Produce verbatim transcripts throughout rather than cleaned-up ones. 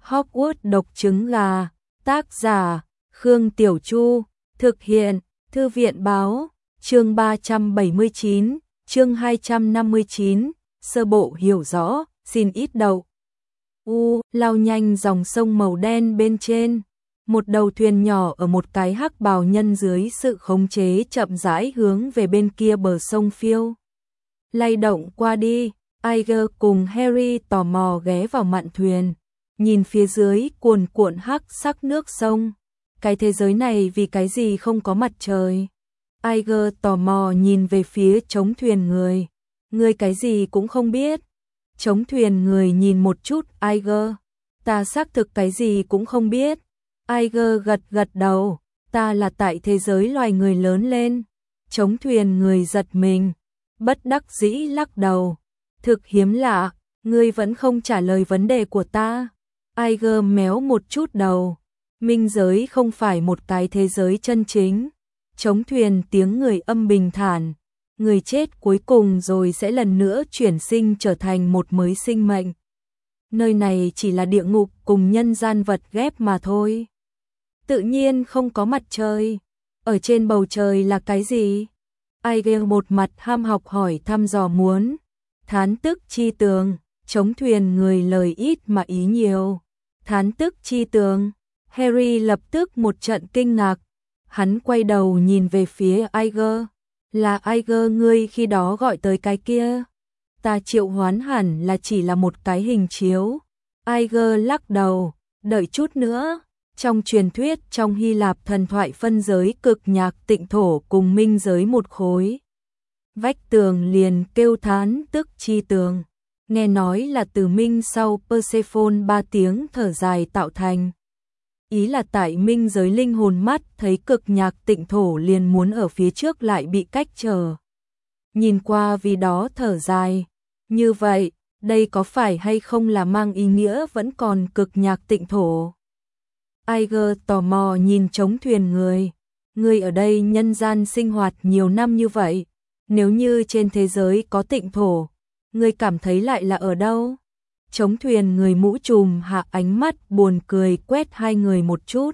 Hogwarts độc trứng gà, tác giả, Khương Tiểu Chu, thực hiện, Thư viện báo, chương ba trăm bảy mươi chín, chương hai trăm năm mươi chín, sơ bộ hiểu rõ, xin ít đậu. U, lao nhanh dòng sông màu đen bên trên, một đầu thuyền nhỏ ở một cái hắc bào nhân dưới sự khống chế chậm rãi hướng về bên kia bờ sông phiêu. Lay động qua đi, Tiger cùng Harry tò mò ghé vào mạn thuyền, nhìn phía dưới cuồn cuộn hắc sắc nước sông. Cái thế giới này vì cái gì không có mặt trời? Tiger tò mò nhìn về phía trống thuyền người. Người cái gì cũng không biết. Trống thuyền người nhìn một chút Tiger. Ta xác thực cái gì cũng không biết. Tiger gật gật đầu. Ta là tại thế giới loài người lớn lên. Trống thuyền người giật mình, bất đắc dĩ lắc đầu. Thực hiếm lạ, ngươi vẫn không trả lời vấn đề của ta. Tiger méo một chút đầu. Minh giới không phải một cái thế giới chân chính. Trống thuyền tiếng người âm bình thản. Người chết cuối cùng rồi sẽ lần nữa chuyển sinh trở thành một mới sinh mệnh. Nơi này chỉ là địa ngục cùng nhân gian vật ghép mà thôi. Tự nhiên không có mặt trời. Ở trên bầu trời là cái gì? Tiger một mặt ham học hỏi thăm dò muốn. Thán tức chi tường. Trống thuyền người lời ít mà ý nhiều. Thán tức chi tường. Harry lập tức một trận kinh ngạc. Hắn quay đầu nhìn về phía Tiger. Là Tiger ngươi khi đó gọi tới cái kia. Ta triệu hoán hẳn là chỉ là một cái hình chiếu. Tiger lắc đầu. Đợi chút nữa. Trong truyền thuyết trong Hy Lạp thần thoại phân giới cực nhạc tịnh thổ cùng minh giới một khối. Vách tường liền kêu thán tức chi tường. Nghe nói là từ minh sau Persephone ba tiếng thở dài tạo thành. Ý là tại minh giới linh hồn mắt thấy cực nhạc tịnh thổ liền muốn ở phía trước lại bị cách trở. Nhìn qua vì đó thở dài. Như vậy, đây có phải hay không là mang ý nghĩa vẫn còn cực nhạc tịnh thổ? Tiger tò mò nhìn trống thuyền người. Người ở đây nhân gian sinh hoạt nhiều năm như vậy. Nếu như trên thế giới có tịnh thổ, người cảm thấy lại là ở đâu? Trống thuyền người mũ trùm hạ ánh mắt buồn cười quét hai người một chút.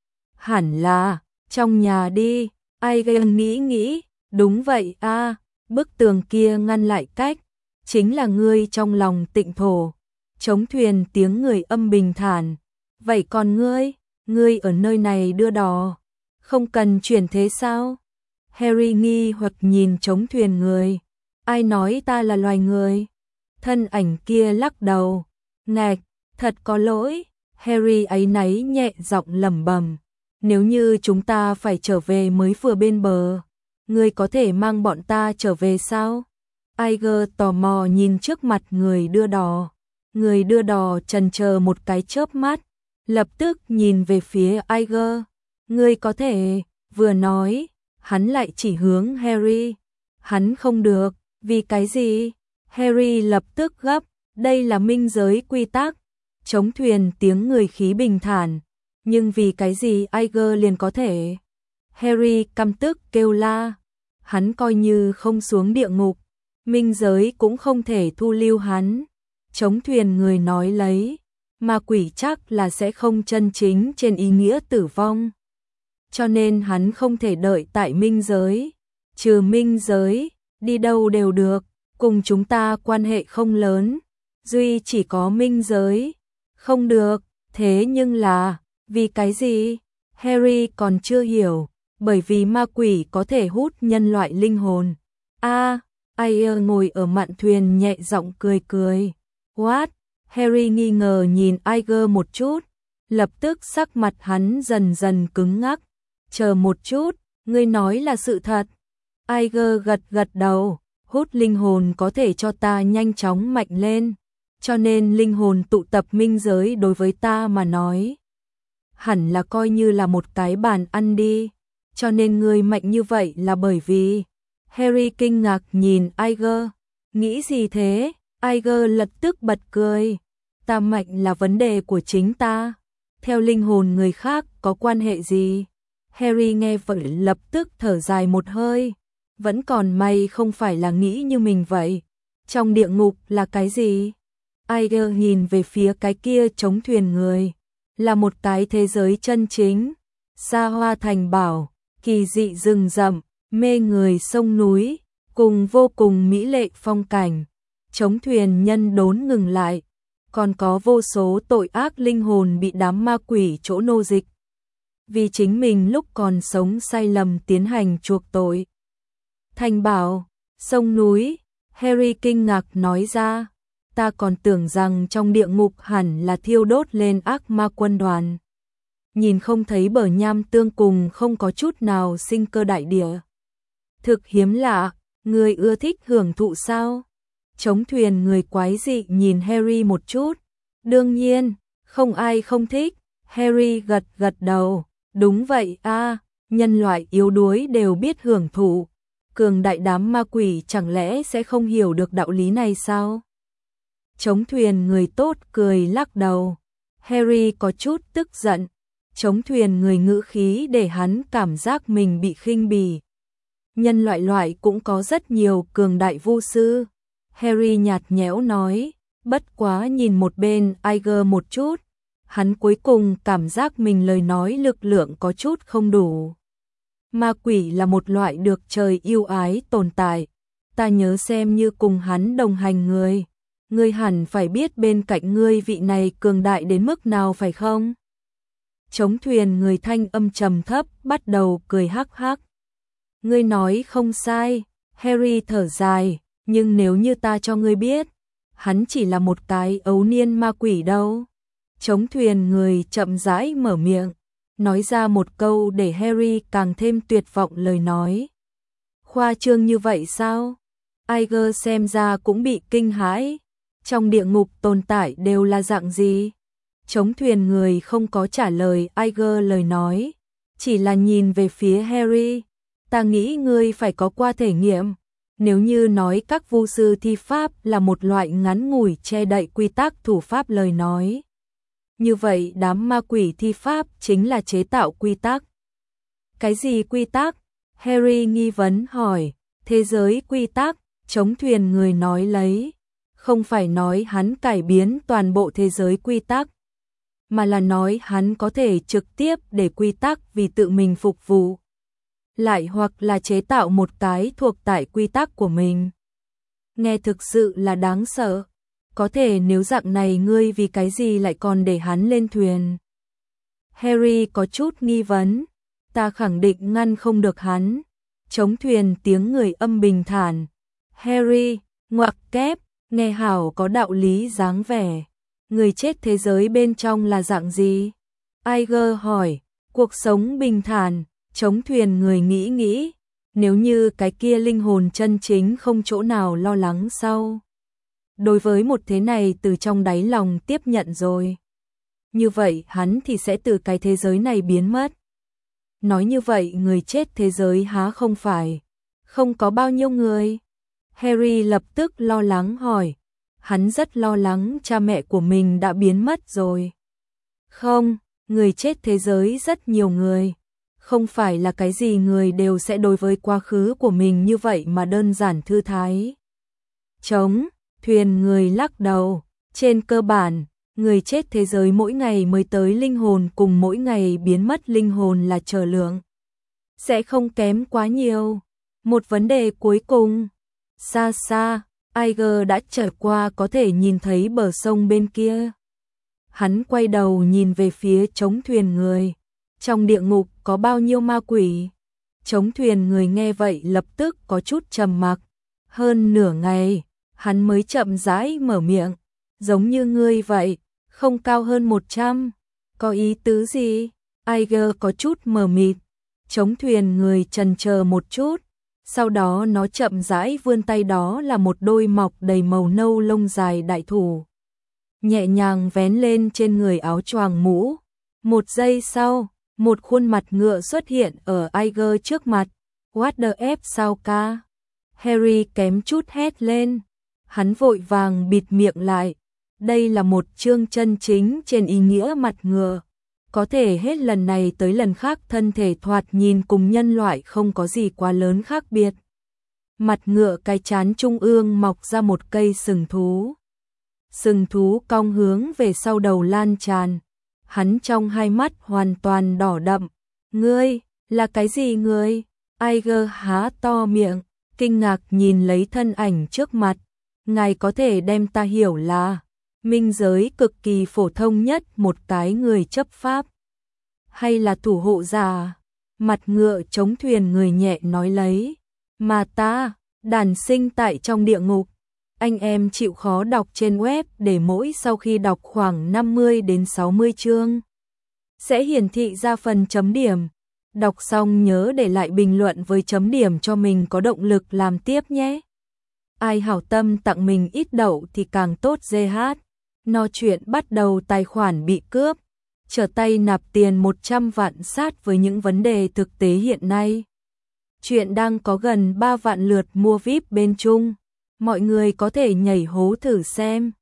Hẳn là, trong nhà đi. Tiger nghĩ nghĩ, đúng vậy a, bức tường kia ngăn lại cách, chính là ngươi trong lòng tịnh thổ. Trống thuyền tiếng người âm bình thản. Vậy còn ngươi, ngươi ở nơi này đưa đò, không cần chuyển thế sao? Harry nghi hoặc nhìn trống thuyền người. Ai nói ta là loài người? Thân ảnh kia lắc đầu. Ngạch, thật có lỗi. Harry áy náy nhẹ giọng lẩm bẩm. Nếu như chúng ta phải trở về mới vừa bên bờ, ngươi có thể mang bọn ta trở về sao? Tiger tò mò nhìn trước mặt người đưa đò. Người đưa đò chần chờ một cái chớp mắt, lập tức nhìn về phía Tiger. Ngươi có thể, vừa nói, hắn lại chỉ hướng Harry. Hắn không được, vì cái gì? Harry lập tức gấp, đây là minh giới quy tắc. Trống thuyền tiếng người khí bình thản, nhưng vì cái gì Tiger liền có thể? Harry căm tức kêu la. Hắn coi như không xuống địa ngục, minh giới cũng không thể thu lưu hắn. Trống thuyền người nói lấy, ma quỷ chắc là sẽ không chân chính trên ý nghĩa tử vong. Cho nên hắn không thể đợi tại minh giới. Trừ minh giới, đi đâu đều được, cùng chúng ta quan hệ không lớn. Duy chỉ có minh giới. Không được, thế nhưng là, vì cái gì? Harry còn chưa hiểu, bởi vì ma quỷ có thể hút nhân loại linh hồn. A, Tiger ngồi ở mạn thuyền nhẹ giọng cười cười. What? Harry nghi ngờ nhìn Tiger một chút, lập tức sắc mặt hắn dần dần cứng ngắc. Chờ một chút, ngươi nói là sự thật. Tiger gật gật đầu, hút linh hồn có thể cho ta nhanh chóng mạnh lên, cho nên linh hồn tụ tập minh giới đối với ta mà nói hẳn là coi như là một cái bàn ăn đi, cho nên ngươi mạnh như vậy là bởi vì... Harry kinh ngạc nhìn Tiger, nghĩ gì thế? Tiger lập tức bật cười. Ta mạnh là vấn đề của chính ta, theo linh hồn người khác có quan hệ gì? Harry nghe vậy lập tức thở dài một hơi. Vẫn còn may không phải là nghĩ như mình vậy. Trong địa ngục là cái gì? Iger nhìn về phía cái kia chống thuyền người. Là một cái thế giới chân chính. Xa hoa thành bảo, kỳ dị rừng rậm, mê người sông núi, cùng vô cùng mỹ lệ phong cảnh. Chống thuyền nhân đốn ngừng lại. Còn có vô số tội ác linh hồn bị đám ma quỷ chỗ nô dịch. Vì chính mình lúc còn sống sai lầm tiến hành chuộc tội. Thành bảo, sông núi, Harry kinh ngạc nói ra, ta còn tưởng rằng trong địa ngục hẳn là thiêu đốt lên ác ma quân đoàn. Nhìn không thấy bờ nham tương cùng không có chút nào sinh cơ đại địa. Thực hiếm lạ, người ưa thích hưởng thụ sao? Chống thuyền người quái dị nhìn Harry một chút. Đương nhiên, không ai không thích. Harry gật gật đầu. Đúng vậy a, nhân loại yếu đuối đều biết hưởng thụ. Cường đại đám ma quỷ chẳng lẽ sẽ không hiểu được đạo lý này sao? Chống thuyền người tốt cười lắc đầu. Harry có chút tức giận. Chống thuyền người ngữ khí để hắn cảm giác mình bị khinh bỉ. Nhân loại loại cũng có rất nhiều cường đại vu sư. Harry nhạt nhẽo nói, bất quá nhìn một bên Iger một chút. Hắn cuối cùng cảm giác mình lời nói lực lượng có chút không đủ. Ma quỷ là một loại được trời yêu ái tồn tại. Ta nhớ xem như cùng hắn đồng hành người. Ngươi hẳn phải biết bên cạnh ngươi vị này cường đại đến mức nào phải không? Chống thuyền người thanh âm trầm thấp bắt đầu cười hắc hắc. Ngươi nói không sai, Harry thở dài, nhưng nếu như ta cho ngươi biết, hắn chỉ là một cái ấu niên ma quỷ đâu. Chống thuyền người chậm rãi mở miệng, nói ra một câu để Harry càng thêm tuyệt vọng lời nói. Khoa trương như vậy sao? Iger xem ra cũng bị kinh hãi. Trong địa ngục tồn tại đều là dạng gì? Chống thuyền người không có trả lời Iger lời nói, chỉ là nhìn về phía Harry. Ta nghĩ ngươi phải có qua thể nghiệm. Nếu như nói các vu sư thi pháp là một loại ngắn ngủi che đậy quy tắc thủ pháp lời nói. Như vậy đám ma quỷ thi pháp chính là chế tạo quy tắc. Cái gì quy tắc? Harry nghi vấn hỏi. Thế giới quy tắc, chống thuyền người nói lấy. Không phải nói hắn cải biến toàn bộ thế giới quy tắc, mà là nói hắn có thể trực tiếp để quy tắc vì tự mình phục vụ. Lại hoặc là chế tạo một cái thuộc tại quy tắc của mình. Nghe thực sự là đáng sợ. Có thể nếu dạng này ngươi vì cái gì lại còn để hắn lên thuyền? Harry có chút nghi vấn. Ta khẳng định ngăn không được hắn. Chống thuyền tiếng người âm bình thản. Harry, ngoặc kép, nghe hảo có đạo lý dáng vẻ. Người chết thế giới bên trong là dạng gì? Iger hỏi. Cuộc sống bình thản. Chống thuyền người nghĩ nghĩ. Nếu như cái kia linh hồn chân chính không chỗ nào lo lắng sau. Đối với một thế này từ trong đáy lòng tiếp nhận rồi. Như vậy hắn thì sẽ từ cái thế giới này biến mất. Nói như vậy người chết thế giới há không phải. Không có bao nhiêu người. Harry lập tức lo lắng hỏi. Hắn rất lo lắng cha mẹ của mình đã biến mất rồi. Không, người chết thế giới rất nhiều người. Không phải là cái gì người đều sẽ đối với quá khứ của mình như vậy mà đơn giản thư thái. Chống, thuyền người lắc đầu. Trên cơ bản, người chết thế giới mỗi ngày mới tới linh hồn cùng mỗi ngày biến mất linh hồn là trở lượng. Sẽ không kém quá nhiều. Một vấn đề cuối cùng. Xa xa, Iger đã trở qua có thể nhìn thấy bờ sông bên kia. Hắn quay đầu nhìn về phía chống thuyền người. Trong địa ngục có bao nhiêu ma quỷ? Chống thuyền người nghe vậy lập tức có chút trầm mặc. Hơn nửa ngày, hắn mới chậm rãi mở miệng. Giống như ngươi vậy, không cao hơn một trăm. Có ý tứ gì? Iger có chút mờ mịt. Chống thuyền người chần chờ một chút. Sau đó nó chậm rãi vươn tay đó là một đôi mọc đầy màu nâu lông dài đại thủ. Nhẹ nhàng vén lên trên người áo choàng mũ. Một giây sau, một khuôn mặt ngựa xuất hiện ở Iger trước mặt. What the F sao ca? Harry kém chút hét lên. Hắn vội vàng bịt miệng lại. Đây là một chương chân chính trên ý nghĩa mặt ngựa. Có thể hết lần này tới lần khác thân thể thoạt nhìn cùng nhân loại không có gì quá lớn khác biệt. Mặt ngựa cái chán trung ương mọc ra một cây sừng thú. sừng thú cong hướng về sau đầu lan tràn. Hắn trong hai mắt hoàn toàn đỏ đậm. Ngươi, là cái gì ngươi? Aiger há to miệng, kinh ngạc nhìn lấy thân ảnh trước mặt. Ngài có thể đem ta hiểu là minh giới cực kỳ phổ thông nhất một cái người chấp pháp, hay là thủ hộ giả? Mặt ngựa chống thuyền người nhẹ nói lấy. Mà ta, đản sinh tại trong địa ngục. Anh em chịu khó đọc trên web để mỗi sau khi đọc khoảng năm mươi đến sáu mươi chương sẽ hiển thị ra phần chấm điểm. Đọc xong nhớ để lại bình luận với chấm điểm cho mình có động lực làm tiếp nhé. Ai hảo tâm tặng mình ít đậu thì càng tốt. giê hát. No chuyện bắt đầu tài khoản bị cướp. Trở tay nạp tiền một trăm vạn sát với những vấn đề thực tế hiện nay. Chuyện đang có gần ba vạn lượt mua víp bên Trung. Mọi người có thể nhảy hố thử xem.